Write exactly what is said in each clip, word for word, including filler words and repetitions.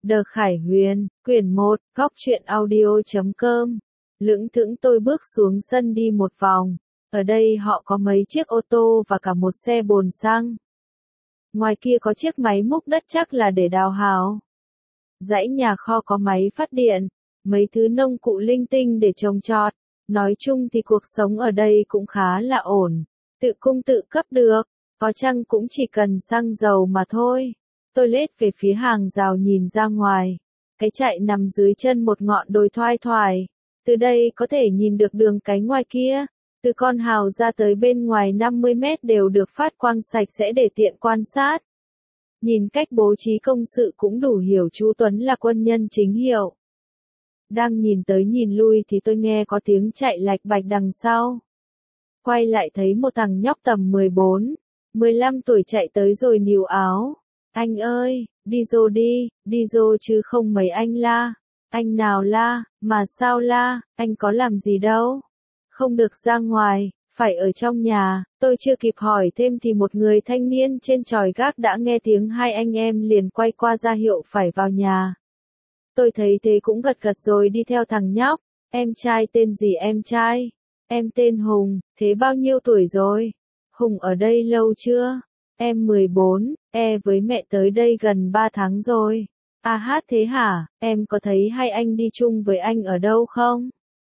Đờ Khải Huyền, quyển một, góc truyện audio chấm com. Lững thững tôi bước xuống sân đi một vòng. Ở đây họ có mấy chiếc ô tô và cả một xe bồn xăng. Ngoài kia có chiếc máy múc đất chắc là để đào hào. Dãy nhà kho có máy phát điện, mấy thứ nông cụ linh tinh để trồng trọt. Nói chung thì cuộc sống ở đây cũng khá là ổn. Tự cung tự cấp được, có chăng cũng chỉ cần xăng dầu mà thôi. Tôi lết về phía hàng rào nhìn ra ngoài. Cái trại nằm dưới chân một ngọn đồi thoai thoải. Từ đây có thể nhìn được đường cái ngoài kia. Từ con hào ra tới bên ngoài năm mươi mét đều được phát quang sạch sẽ để tiện quan sát. Nhìn cách bố trí công sự cũng đủ hiểu chú Tuấn là quân nhân chính hiệu. Đang nhìn tới nhìn lui thì tôi nghe có tiếng chạy lạch bạch đằng sau. Quay lại thấy một thằng nhóc tầm mười bốn, mười lăm tuổi chạy tới rồi níu áo. Anh ơi, đi rô đi, đi rô chứ không mấy anh la. Anh nào la, mà sao la, anh có làm gì đâu. Không được ra ngoài, phải ở trong nhà. Tôi chưa kịp hỏi thêm thì một người thanh niên trên chòi gác đã nghe tiếng hai anh em liền quay qua ra hiệu phải vào nhà. Tôi thấy thế cũng gật gật rồi đi theo thằng nhóc. Em trai tên gì em trai? Em tên Hùng, thế bao nhiêu tuổi rồi? Hùng ở đây lâu chưa? Em mười bốn, e với mẹ tới đây gần ba tháng rồi. À hát thế hả, em có thấy hai anh đi chung với anh ở đâu không?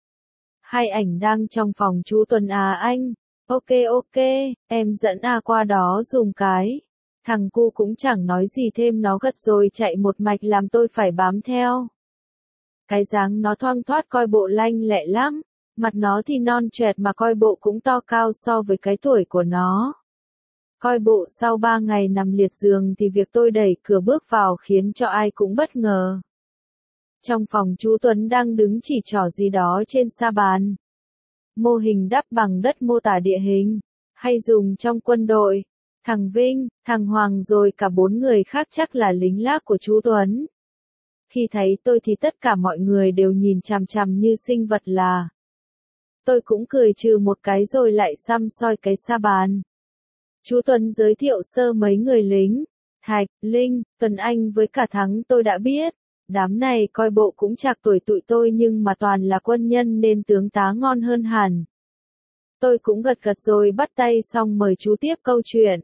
Hai ảnh đang trong phòng chú Tuấn à anh? Ok ok, em dẫn A qua đó dùng cái. Thằng cu cũng chẳng nói gì thêm nó gật rồi chạy một mạch làm tôi phải bám theo. Cái dáng nó thoang thoát coi bộ lanh lẹ lắm, mặt nó thì non choẹt mà coi bộ cũng to cao so với cái tuổi của nó. Coi bộ sau ba ngày nằm liệt giường thì việc tôi đẩy cửa bước vào khiến cho ai cũng bất ngờ. Trong phòng chú Tuấn đang đứng chỉ trỏ gì đó trên sa bàn. Mô hình đắp bằng đất mô tả địa hình, hay dùng trong quân đội. Thằng Vinh, thằng Hoàng rồi cả bốn người khác chắc là lính lác của chú Tuấn. Khi thấy tôi thì tất cả mọi người đều nhìn chằm chằm như sinh vật là. Tôi cũng cười trừ một cái rồi lại xăm soi cái sa bàn. Chú Tuấn giới thiệu sơ mấy người lính. Thạch, Linh, Tuấn Anh với cả Thắng tôi đã biết. Đám này coi bộ cũng chạc tuổi tụi tôi nhưng mà toàn là quân nhân nên tướng tá ngon hơn hẳn. Tôi cũng gật gật rồi bắt tay xong mời chú tiếp câu chuyện.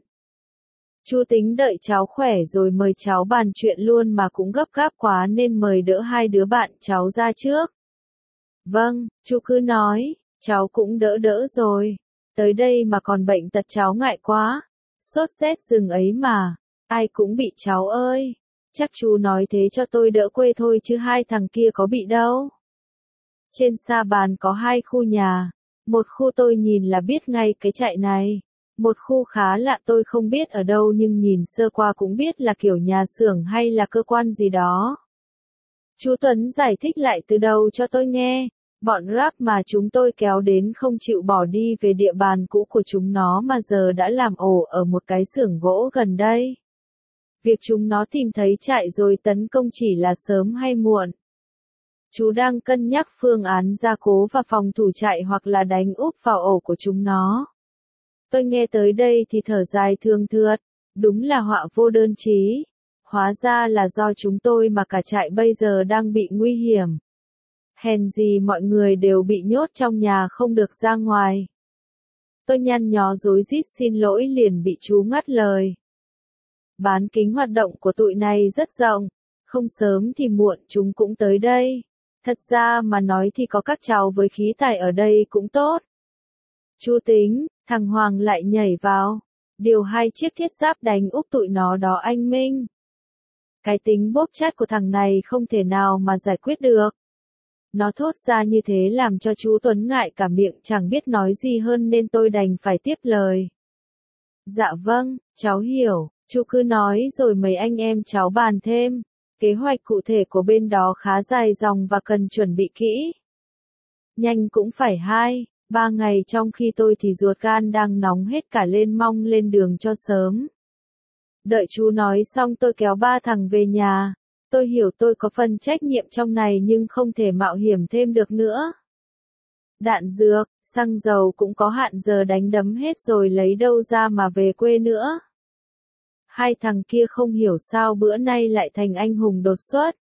Chú tính đợi cháu khỏe rồi mời cháu bàn chuyện luôn mà cũng gấp gáp quá nên mời đỡ hai đứa bạn cháu ra trước. Vâng, chú cứ nói, cháu cũng đỡ đỡ rồi. Tới đây mà còn bệnh tật cháu ngại quá. Sốt rét rừng ấy mà, ai cũng bị cháu ơi. Chắc chú nói thế cho tôi đỡ quê thôi chứ hai thằng kia có bị đâu. Trên sa bàn có hai khu nhà. Một khu tôi nhìn là biết ngay cái trại này. Một khu khá lạ tôi không biết ở đâu nhưng nhìn sơ qua cũng biết là kiểu nhà xưởng hay là cơ quan gì đó. Chú Tuấn giải thích lại từ đầu cho tôi nghe. Bọn rap mà chúng tôi kéo đến không chịu bỏ đi về địa bàn cũ của chúng nó mà giờ đã làm ổ ở một cái xưởng gỗ gần đây. Việc chúng nó tìm thấy trại rồi tấn công chỉ là sớm hay muộn. Chú đang cân nhắc phương án gia cố và phòng thủ trại hoặc là đánh úp vào ổ của chúng nó. Tôi nghe tới đây thì thở dài thương thượt, đúng là họa vô đơn chí. Hóa ra là do chúng tôi mà cả trại bây giờ đang bị nguy hiểm. Hèn gì mọi người đều bị nhốt trong nhà không được ra ngoài. Tôi nhăn nhó rối rít xin lỗi liền bị chú ngắt lời. Bán kính hoạt động của tụi này rất rộng, không sớm thì muộn chúng cũng tới đây. Thật ra mà nói thì có các cháu với khí tài ở đây cũng tốt. Chú tính, thằng Hoàng lại nhảy vào, điều hai chiếc thiết giáp đánh úp tụi nó đó anh Minh. Cái tính bốp chát của thằng này không thể nào mà giải quyết được. Nó thốt ra như thế làm cho chú Tuấn ngại cả miệng chẳng biết nói gì hơn nên tôi đành phải tiếp lời. Dạ vâng, cháu hiểu, chú cứ nói rồi mấy anh em cháu bàn thêm. Kế hoạch cụ thể của bên đó khá dài dòng và cần chuẩn bị kỹ. Nhanh cũng phải hai, ba ngày trong khi tôi thì ruột gan đang nóng hết cả lên mong lên đường cho sớm. Đợi chú nói xong tôi kéo ba thằng về nhà. Tôi hiểu tôi có phần trách nhiệm trong này nhưng không thể mạo hiểm thêm được nữa. Đạn dược, xăng dầu cũng có hạn giờ đánh đấm hết rồi lấy đâu ra mà về quê nữa. Hai thằng kia không hiểu sao bữa nay lại thành anh hùng đột xuất.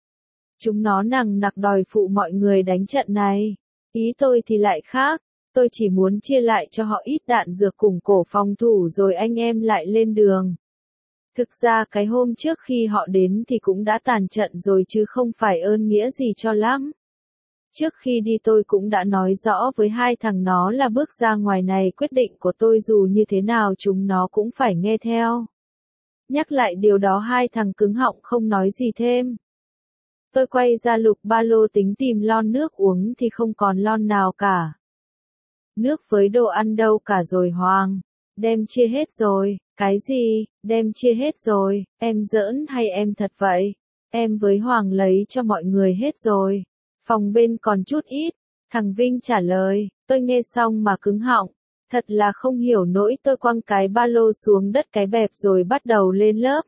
Chúng nó nằng nặc đòi phụ mọi người đánh trận này. Ý tôi thì lại khác, tôi chỉ muốn chia lại cho họ ít đạn dược củng cổ phòng thủ rồi anh em lại lên đường. Thực ra cái hôm trước khi họ đến thì cũng đã tàn trận rồi chứ không phải ơn nghĩa gì cho lắm. Trước khi đi tôi cũng đã nói rõ với hai thằng nó là bước ra ngoài này quyết định của tôi dù như thế nào chúng nó cũng phải nghe theo. Nhắc lại điều đó hai thằng cứng họng không nói gì thêm. Tôi quay ra lục ba lô tính tìm lon nước uống thì không còn lon nào cả. Nước với đồ ăn đâu cả rồi Hoàng? Đem chia hết rồi. Cái gì? Đem chia hết rồi, em giỡn hay em thật vậy? Em với Hoàng lấy cho mọi người hết rồi. Phòng bên còn chút ít. Thằng Vinh trả lời, tôi nghe xong mà cứng họng. Thật là không hiểu nổi tôi quăng cái ba lô xuống đất cái bẹp rồi bắt đầu lên lớp.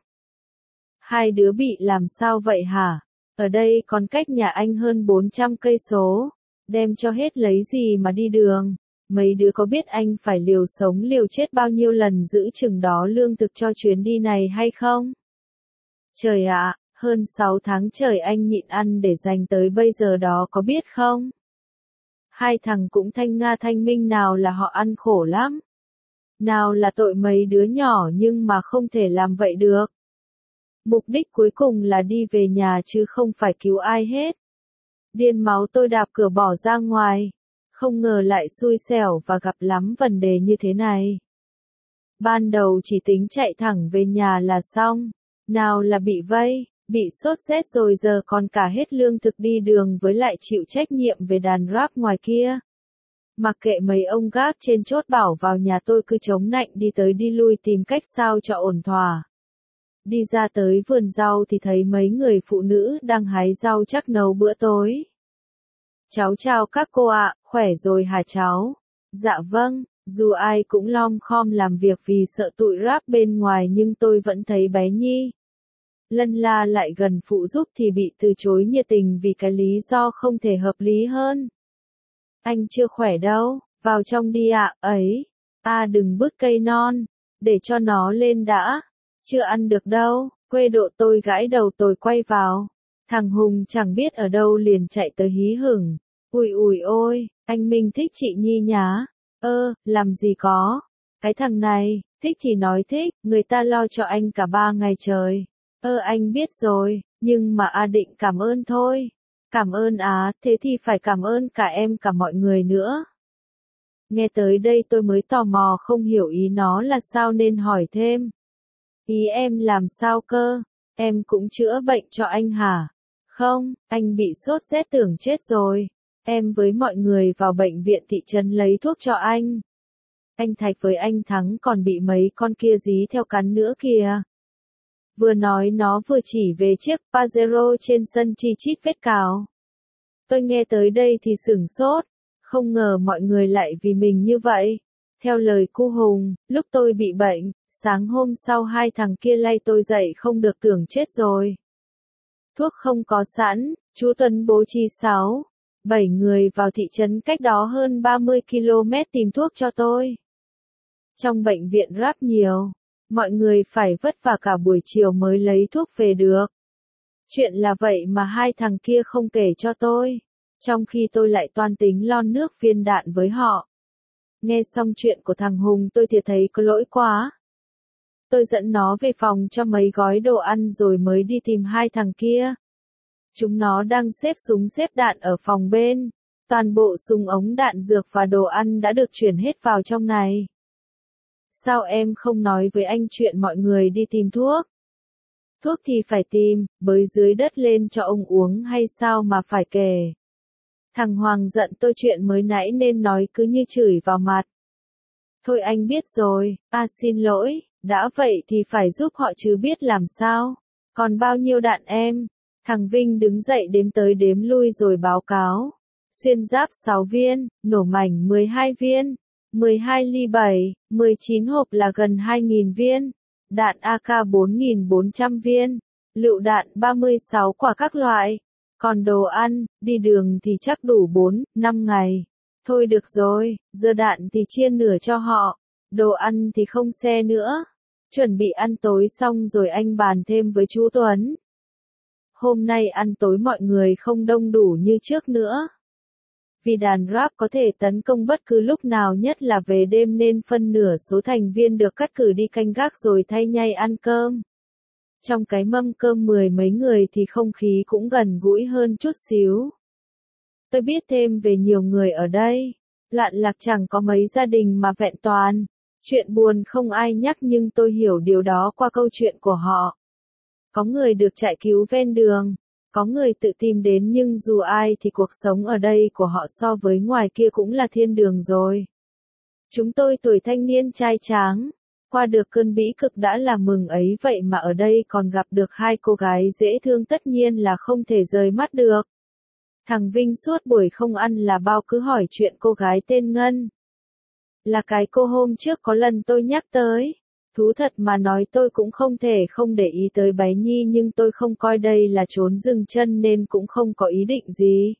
Hai đứa bị làm sao vậy hả? Ở đây còn cách nhà anh hơn bốn trăm cây số. Đem cho hết lấy gì mà đi đường? Mấy đứa có biết anh phải liều sống liều chết bao nhiêu lần giữ chừng đó lương thực cho chuyến đi này hay không? Trời ạ, hơn sáu tháng trời anh nhịn ăn để dành tới bây giờ đó có biết không? Hai thằng cũng thanh nga thanh minh nào là họ ăn khổ lắm. Nào là tội mấy đứa nhỏ nhưng mà không thể làm vậy được. Mục đích cuối cùng là đi về nhà chứ không phải cứu ai hết. Điên máu tôi đạp cửa bỏ ra ngoài. Không ngờ lại xui xẻo và gặp lắm vấn đề như thế này. Ban đầu chỉ tính chạy thẳng về nhà là xong. Nào là bị vây, bị sốt rét rồi giờ còn cả hết lương thực đi đường với lại chịu trách nhiệm về đàn rap ngoài kia. Mặc kệ mấy ông gác trên chốt bảo vào nhà tôi cứ chống nạnh đi tới đi lui tìm cách sao cho ổn thỏa. Đi ra tới vườn rau thì thấy mấy người phụ nữ đang hái rau chắc nấu bữa tối. Cháu chào các cô ạ, khỏe rồi hả cháu? Dạ vâng, dù ai cũng lom khom làm việc vì sợ tụi rap bên ngoài nhưng tôi vẫn thấy bé Nhi. Lân la lại gần phụ giúp thì bị từ chối nhiệt tình vì cái lý do không thể hợp lý hơn. Anh chưa khỏe đâu, vào trong đi ạ, ấy. À đừng bứt cây non, để cho nó lên đã. Chưa ăn được đâu, quê độ tôi gãi đầu tôi quay vào. Thằng Hùng chẳng biết ở đâu liền chạy tới hí hửng. Ui ui ôi, anh Minh thích chị Nhi nhá. Ơ, làm gì có. Cái thằng này, thích thì nói thích, người ta lo cho anh cả ba ngày trời. Ơ anh biết rồi, nhưng mà A định cảm ơn thôi. Cảm ơn á, thế thì phải cảm ơn cả em cả mọi người nữa. Nghe tới đây tôi mới tò mò không hiểu ý nó là sao nên hỏi thêm. Ý em làm sao cơ? Em cũng chữa bệnh cho anh hả? Không, anh bị sốt rét tưởng chết rồi. Em với mọi người vào bệnh viện thị trấn lấy thuốc cho anh. Anh Thạch với anh Thắng còn bị mấy con kia dí theo cắn nữa kìa. Vừa nói nó vừa chỉ về chiếc Pajero trên sân chi chít vết cào. Tôi nghe tới đây thì sửng sốt. Không ngờ mọi người lại vì mình như vậy. Theo lời cu Hùng, lúc tôi bị bệnh, sáng hôm sau hai thằng kia lay tôi dậy không được tưởng chết rồi. Thuốc không có sẵn, chú Tuấn bố trí sáu, bảy người vào thị trấn cách đó hơn ba mươi ki lô mét tìm thuốc cho tôi. Trong bệnh viện rap nhiều, mọi người phải vất vả cả buổi chiều mới lấy thuốc về được. Chuyện là vậy mà hai thằng kia không kể cho tôi, trong khi tôi lại toan tính lon nước viên đạn với họ. Nghe xong chuyện của thằng Hùng tôi thì thấy có lỗi quá. Tôi dẫn nó về phòng cho mấy gói đồ ăn rồi mới đi tìm hai thằng kia. Chúng nó đang xếp súng xếp đạn ở phòng bên. Toàn bộ súng ống đạn dược và đồ ăn đã được chuyển hết vào trong này. Sao em không nói với anh chuyện mọi người đi tìm thuốc? Thuốc thì phải tìm, bới dưới đất lên cho ông uống hay sao mà phải kể. Thằng Hoàng giận tôi chuyện mới nãy nên nói cứ như chửi vào mặt. Thôi anh biết rồi, à xin lỗi, đã vậy thì phải giúp họ chứ biết làm sao. Còn bao nhiêu đạn em? Thằng Vinh đứng dậy đếm tới đếm lui rồi báo cáo. Xuyên giáp sáu viên, nổ mảnh mười hai viên, mười hai ly bảy, mười chín hộp là gần hai nghìn viên, đạn a ca bốn nghìn bốn trăm viên, lựu đạn ba mươi sáu quả các loại. Còn đồ ăn, đi đường thì chắc đủ bốn, năm ngày. Thôi được rồi, giờ đạn thì chia nửa cho họ, đồ ăn thì không xe nữa. Chuẩn bị ăn tối xong rồi anh bàn thêm với chú Tuấn. Hôm nay ăn tối mọi người không đông đủ như trước nữa. Vì đàn rap có thể tấn công bất cứ lúc nào, nhất là về đêm, nên phân nửa số thành viên được cắt cử đi canh gác rồi thay nhau ăn cơm. Trong cái mâm cơm mười mấy người thì không khí cũng gần gũi hơn chút xíu. Tôi biết thêm về nhiều người ở đây. Loạn lạc chẳng có mấy gia đình mà vẹn toàn. Chuyện buồn không ai nhắc nhưng tôi hiểu điều đó qua câu chuyện của họ. Có người được chạy cứu ven đường. Có người tự tìm đến, nhưng dù ai thì cuộc sống ở đây của họ so với ngoài kia cũng là thiên đường rồi. Chúng tôi tuổi thanh niên trai tráng. Qua được cơn bĩ cực đã là mừng ấy, vậy mà ở đây còn gặp được hai cô gái dễ thương, tất nhiên là không thể rời mắt được. Thằng Vinh suốt buổi không ăn là bao cứ hỏi chuyện cô gái tên Ngân. Là cái cô hôm trước có lần tôi nhắc tới. Thú thật mà nói, tôi cũng không thể không để ý tới bé Nhi, nhưng tôi không coi đây là trốn dừng chân nên cũng không có ý định gì.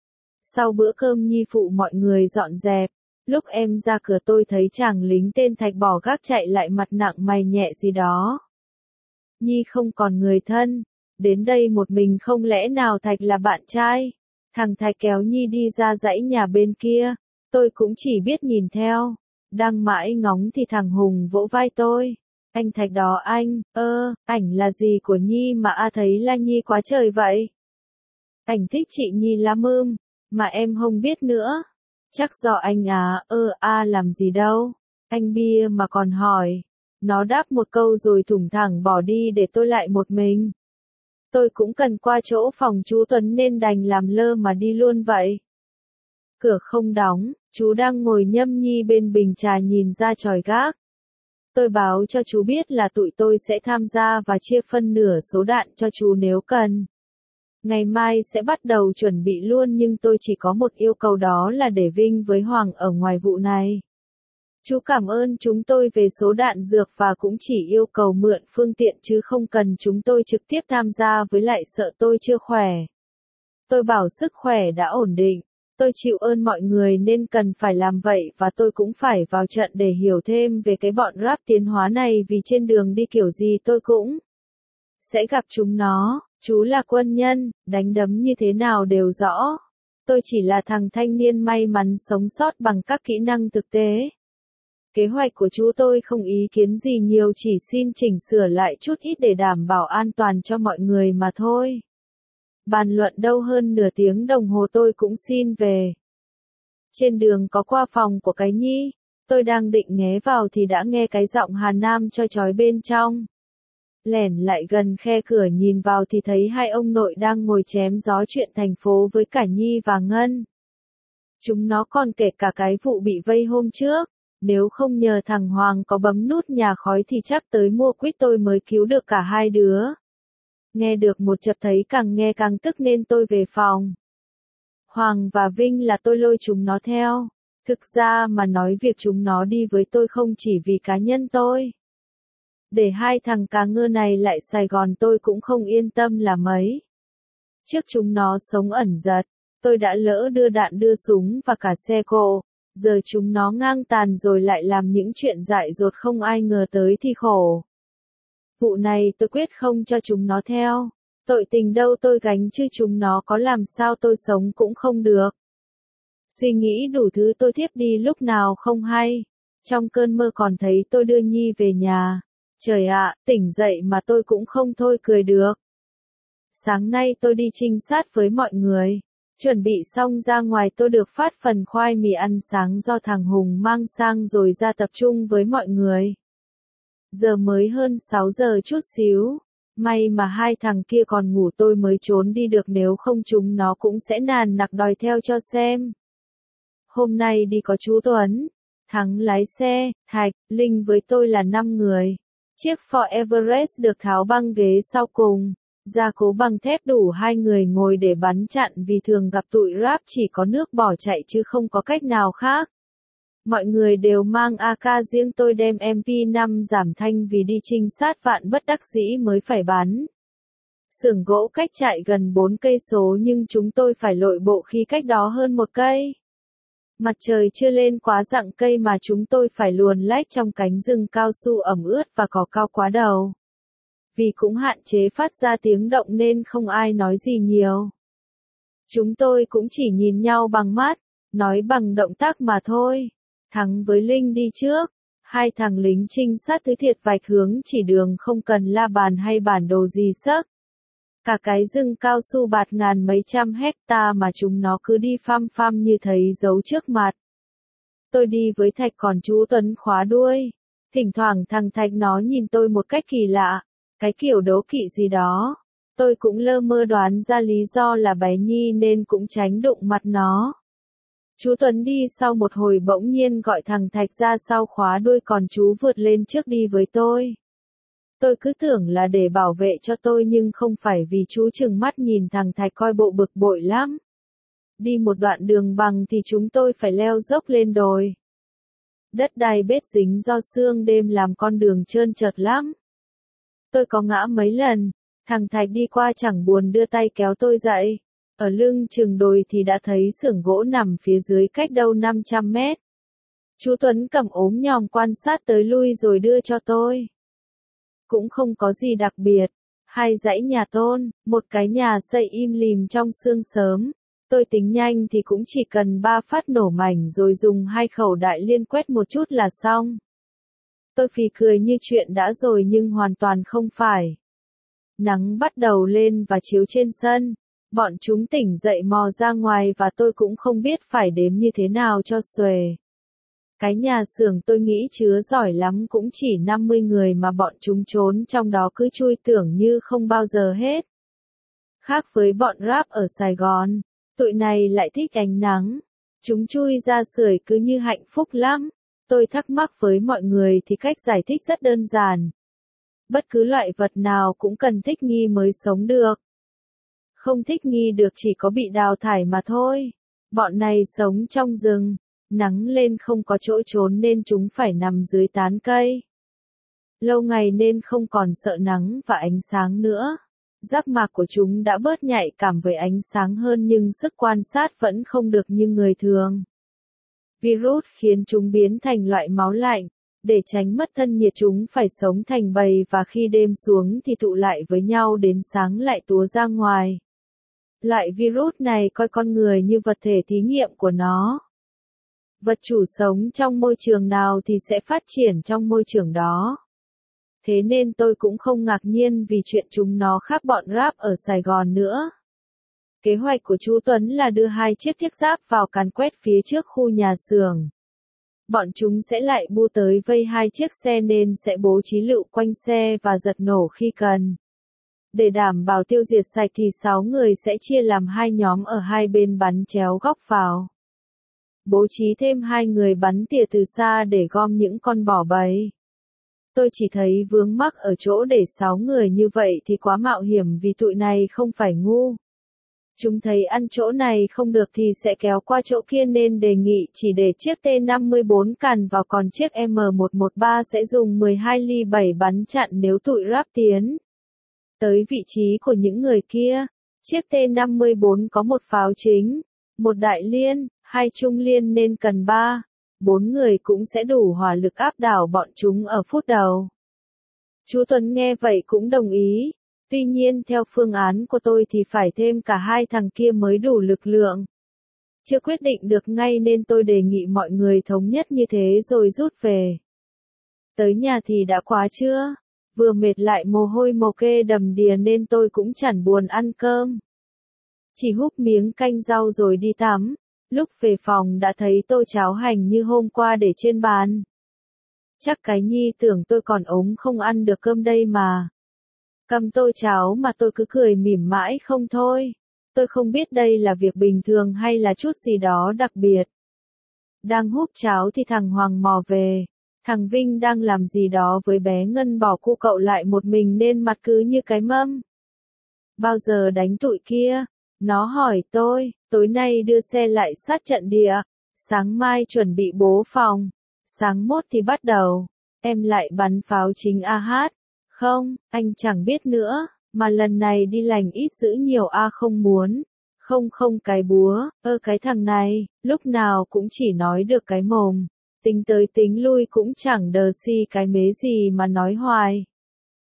Sau bữa cơm Nhi phụ mọi người dọn dẹp. Lúc em ra cửa tôi thấy chàng lính tên Thạch bỏ gác chạy lại, mặt nặng mày nhẹ gì đó. Nhi không còn người thân. Đến đây một mình không, lẽ nào Thạch là bạn trai? Thằng Thạch kéo Nhi đi ra dãy nhà bên kia. Tôi cũng chỉ biết nhìn theo. Đang mãi ngóng thì thằng Hùng vỗ vai tôi. Anh Thạch đó anh, ơ, ảnh là gì của Nhi mà a thấy la Nhi quá trời vậy? Ảnh thích chị Nhi lắm ưm, mà em không biết nữa. Chắc do anh à, ơ a làm gì đâu. Anh bia mà còn hỏi. Nó đáp một câu rồi thủng thẳng bỏ đi để tôi lại một mình. Tôi cũng cần qua chỗ phòng chú Tuấn nên đành làm lơ mà đi luôn vậy. Cửa không đóng, chú đang ngồi nhâm nhi bên bình trà nhìn ra chòi gác. Tôi báo cho chú biết là tụi tôi sẽ tham gia và chia phân nửa số đạn cho chú nếu cần. Ngày mai sẽ bắt đầu chuẩn bị luôn, nhưng tôi chỉ có một yêu cầu, đó là để Vinh với Hoàng ở ngoài vụ này. Chú cảm ơn chúng tôi về số đạn dược và cũng chỉ yêu cầu mượn phương tiện chứ không cần chúng tôi trực tiếp tham gia, với lại sợ tôi chưa khỏe. Tôi bảo sức khỏe đã ổn định. Tôi chịu ơn mọi người nên cần phải làm vậy, và tôi cũng phải vào trận để hiểu thêm về cái bọn rap tiến hóa này, vì trên đường đi kiểu gì tôi cũng sẽ gặp chúng nó. Chú là quân nhân, đánh đấm như thế nào đều rõ. Tôi chỉ là thằng thanh niên may mắn sống sót bằng các kỹ năng thực tế. Kế hoạch của chú tôi không ý kiến gì nhiều, chỉ xin chỉnh sửa lại chút ít để đảm bảo an toàn cho mọi người mà thôi. Bàn luận đâu hơn nửa tiếng đồng hồ tôi cũng xin về. Trên đường có qua phòng của cái Nhi, tôi đang định nghé vào thì đã nghe cái giọng Hà Nam choi chói bên trong. Lẻn lại gần khe cửa nhìn vào thì thấy hai ông nội đang ngồi chém gió chuyện thành phố với cả Nhi và Ngân. Chúng nó còn kể cả cái vụ bị vây hôm trước. Nếu không nhờ thằng Hoàng có bấm nút nhà khói thì chắc tới mua quýt tôi mới cứu được cả hai đứa. Nghe được một chập thấy càng nghe càng tức nên tôi về phòng. Hoàng và Vinh là tôi lôi chúng nó theo. Thực ra mà nói, việc chúng nó đi với tôi không chỉ vì cá nhân tôi. Để hai thằng cá ngơ này lại Sài Gòn tôi cũng không yên tâm là mấy. Trước chúng nó sống ẩn giật, tôi đã lỡ đưa đạn đưa súng và cả xe cộ. Giờ chúng nó ngang tàn rồi lại làm những chuyện dại dột không ai ngờ tới thì khổ. Vụ này tôi quyết không cho chúng nó theo. Tội tình đâu tôi gánh chứ chúng nó có làm sao tôi sống cũng không được. Suy nghĩ đủ thứ tôi thiếp đi lúc nào không hay. Trong cơn mơ còn thấy tôi đưa Nhi về nhà. Trời ạ, tỉnh dậy mà tôi cũng không thôi cười được. Sáng nay tôi đi trinh sát với mọi người. Chuẩn bị xong ra ngoài tôi được phát phần khoai mì ăn sáng do thằng Hùng mang sang rồi ra tập trung với mọi người. Giờ mới hơn sáu giờ chút xíu. May mà hai thằng kia còn ngủ tôi mới trốn đi được, nếu không chúng nó cũng sẽ nàn nặc đòi theo cho xem. Hôm nay đi có chú Tuấn, Thắng lái xe, Thạch, Linh với tôi là năm người. Chiếc Ford Everest được tháo băng ghế sau cùng. Gia cố bằng thép đủ hai người ngồi để bắn chặn, vì thường gặp tụi rap chỉ có nước bỏ chạy chứ không có cách nào khác. Mọi người đều mang a ca, riêng tôi đem em pê năm giảm thanh vì đi trinh sát vạn bất đắc dĩ mới phải bắn. Xưởng gỗ cách chạy gần bốn cây số nhưng chúng tôi phải lội bộ khi cách đó hơn một cây. Mặt trời chưa lên quá rặng cây mà chúng tôi phải luồn lách trong cánh rừng cao su ẩm ướt và cỏ cao quá đầu. Vì cũng hạn chế phát ra tiếng động nên không ai nói gì nhiều. Chúng tôi cũng chỉ nhìn nhau bằng mắt, nói bằng động tác mà thôi. Thắng với Linh đi trước, hai thằng lính trinh sát thứ thiệt vạch hướng chỉ đường không cần la bàn hay bản đồ gì sức. Cả cái rừng cao su bạt ngàn mấy trăm hecta mà chúng nó cứ đi phăm phăm như thấy dấu trước mặt. Tôi đi với Thạch còn chú Tuấn khóa đuôi. Thỉnh thoảng thằng Thạch nó nhìn tôi một cách kỳ lạ, cái kiểu đố kỵ gì đó. Tôi cũng lơ mơ đoán ra lý do là bé Nhi nên cũng tránh đụng mặt nó. Chú Tuấn đi sau một hồi bỗng nhiên gọi thằng Thạch ra sau khóa đuôi còn chú vượt lên trước đi với tôi. Tôi cứ tưởng là để bảo vệ cho tôi nhưng không phải vì chú trừng mắt nhìn thằng Thạch coi bộ bực bội lắm. Đi một đoạn đường bằng thì chúng tôi phải leo dốc lên đồi. Đất đai bết dính do sương đêm làm con đường trơn trượt lắm. Tôi có ngã mấy lần, thằng Thạch đi qua chẳng buồn đưa tay kéo tôi dậy. Ở lưng chừng đồi thì đã thấy xưởng gỗ nằm phía dưới cách đâu năm trăm mét. Chú Tuấn cầm ốm nhòm quan sát tới lui rồi đưa cho tôi. Cũng không có gì đặc biệt. Hai dãy nhà tôn, một cái nhà xây im lìm trong sương sớm. Tôi tính nhanh thì cũng chỉ cần ba phát nổ mảnh rồi dùng hai khẩu đại liên quét một chút là xong. Tôi phì cười như chuyện đã rồi nhưng hoàn toàn không phải. Nắng bắt đầu lên và chiếu trên sân. Bọn chúng tỉnh dậy mò ra ngoài và tôi cũng không biết phải đếm như thế nào cho xuề. Cái nhà xưởng tôi nghĩ chứa giỏi lắm cũng chỉ năm mươi người mà bọn chúng trốn trong đó cứ chui tưởng như không bao giờ hết. Khác với bọn rap ở Sài Gòn, tụi này lại thích ánh nắng. Chúng chui ra sưởi cứ như hạnh phúc lắm. Tôi thắc mắc với mọi người thì cách giải thích rất đơn giản. Bất cứ loại vật nào cũng cần thích nghi mới sống được. Không thích nghi được chỉ có bị đào thải mà thôi. Bọn này sống trong rừng, nắng lên không có chỗ trốn nên chúng phải nằm dưới tán cây. Lâu ngày nên không còn sợ nắng và ánh sáng nữa. Giác mạc của chúng đã bớt nhạy cảm với ánh sáng hơn nhưng sức quan sát vẫn không được như người thường. Virus khiến chúng biến thành loại máu lạnh. Để tránh mất thân nhiệt chúng phải sống thành bầy và khi đêm xuống thì tụ lại với nhau đến sáng lại túa ra ngoài. Loại virus này coi con người như vật thể thí nghiệm của nó. Vật chủ sống trong môi trường nào thì sẽ phát triển trong môi trường đó. Thế nên tôi cũng không ngạc nhiên vì chuyện chúng nó khác bọn rap ở Sài Gòn nữa. Kế hoạch của chú Tuấn là đưa hai chiếc thiết giáp vào càn quét phía trước khu nhà xưởng. Bọn chúng sẽ lại bu tới vây hai chiếc xe nên sẽ bố trí lựu quanh xe và giật nổ khi cần. Để đảm bảo tiêu diệt sạch thì sáu người sẽ chia làm hai nhóm ở hai bên bắn chéo góc vào. Bố trí thêm hai người bắn tỉa từ xa để gom những con bò bầy. Tôi chỉ thấy vướng mắc ở chỗ để sáu người như vậy thì quá mạo hiểm vì tụi này không phải ngu. Chúng thấy ăn chỗ này không được thì sẽ kéo qua chỗ kia nên đề nghị chỉ để chiếc T năm mươi bốn càn vào còn chiếc M một một ba sẽ dùng mười hai ly bảy bắn chặn nếu tụi rap tiến tới vị trí của những người kia. Chiếc T năm mươi bốn có một pháo chính, một đại liên, hai trung liên nên cần ba, bốn người cũng sẽ đủ hỏa lực áp đảo bọn chúng ở phút đầu. Chú Tuấn nghe vậy cũng đồng ý. Tuy nhiên theo phương án của tôi thì phải thêm cả hai thằng kia mới đủ lực lượng. Chưa quyết định được ngay nên tôi đề nghị mọi người thống nhất như thế rồi rút về. Tới nhà thì đã quá trưa, vừa mệt lại mồ hôi mồ kê đầm đìa nên tôi cũng chẳng buồn ăn cơm. Chỉ húp miếng canh rau rồi đi tắm, lúc về phòng đã thấy tô cháo hành như hôm qua để trên bàn. Chắc cái Nhi tưởng tôi còn ốm không ăn được cơm đây mà. Cầm tô cháo mà tôi cứ cười mỉm mãi không thôi. Tôi không biết đây là việc bình thường hay là chút gì đó đặc biệt. Đang húp cháo thì thằng Hoàng mò về. Thằng Vinh đang làm gì đó với bé Ngân bỏ cu cậu lại một mình nên mặt cứ như cái mâm. Bao giờ đánh tụi kia? Nó hỏi tôi, tối nay đưa xe lại sát trận địa. Sáng mai chuẩn bị bố phòng. Sáng mốt thì bắt đầu. Em lại bắn pháo chính a hát. Không, anh chẳng biết nữa, mà lần này đi lành ít giữ nhiều a không muốn. Không không cái búa, ơ cái thằng này, lúc nào cũng chỉ nói được cái mồm. Tính tới tính lui cũng chẳng đờ si cái mế gì mà nói hoài.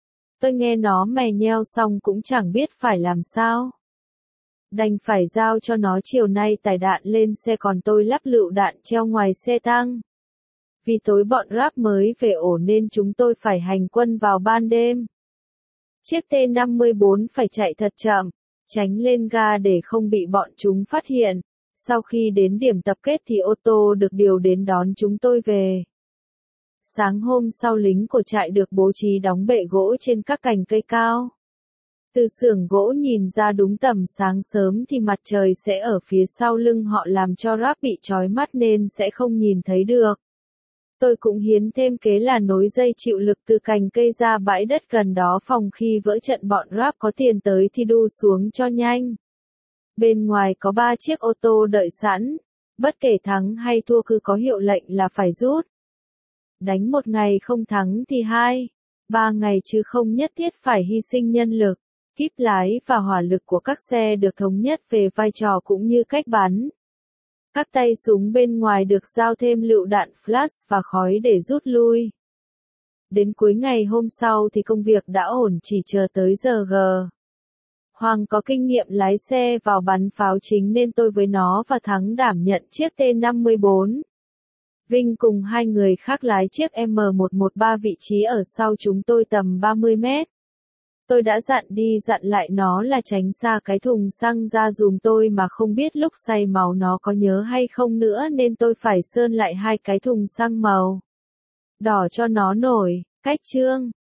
Tôi nghe nó mè nheo xong cũng chẳng biết phải làm sao. Đành phải giao cho nó chiều nay tải đạn lên xe còn tôi lắp lựu đạn treo ngoài xe tăng. Vì tối bọn rap mới về ổ nên chúng tôi phải hành quân vào ban đêm. Chiếc T năm mươi bốn phải chạy thật chậm, tránh lên ga để không bị bọn chúng phát hiện. Sau khi đến điểm tập kết thì ô tô được điều đến đón chúng tôi về. Sáng hôm sau lính của trại được bố trí đóng bệ gỗ trên các cành cây cao. Từ xưởng gỗ nhìn ra đúng tầm sáng sớm thì mặt trời sẽ ở phía sau lưng họ làm cho rap bị chói mắt nên sẽ không nhìn thấy được. Tôi cũng hiến thêm kế là nối dây chịu lực từ cành cây ra bãi đất gần đó phòng khi vỡ trận bọn rap có tiền tới thì đu xuống cho nhanh. Bên ngoài có ba chiếc ô tô đợi sẵn, bất kể thắng hay thua cứ có hiệu lệnh là phải rút. Đánh một ngày không thắng thì hai, ba ngày chứ không nhất thiết phải hy sinh nhân lực. Kíp lái và hỏa lực của các xe được thống nhất về vai trò cũng như cách bắn. Các tay súng bên ngoài được giao thêm lựu đạn flash và khói để rút lui. Đến cuối ngày hôm sau thì công việc đã ổn chỉ chờ tới giờ G. Hoàng có kinh nghiệm lái xe vào bắn pháo chính nên tôi với nó và Thắng đảm nhận chiếc T năm mươi bốn. Vinh cùng hai người khác lái chiếc M một một ba vị trí ở sau chúng tôi tầm ba mươi mét. Tôi đã dặn đi dặn lại nó là tránh xa cái thùng xăng ra dùm tôi mà không biết lúc say màu nó có nhớ hay không nữa nên tôi phải sơn lại hai cái thùng xăng màu đỏ cho nó nổi, cách chương.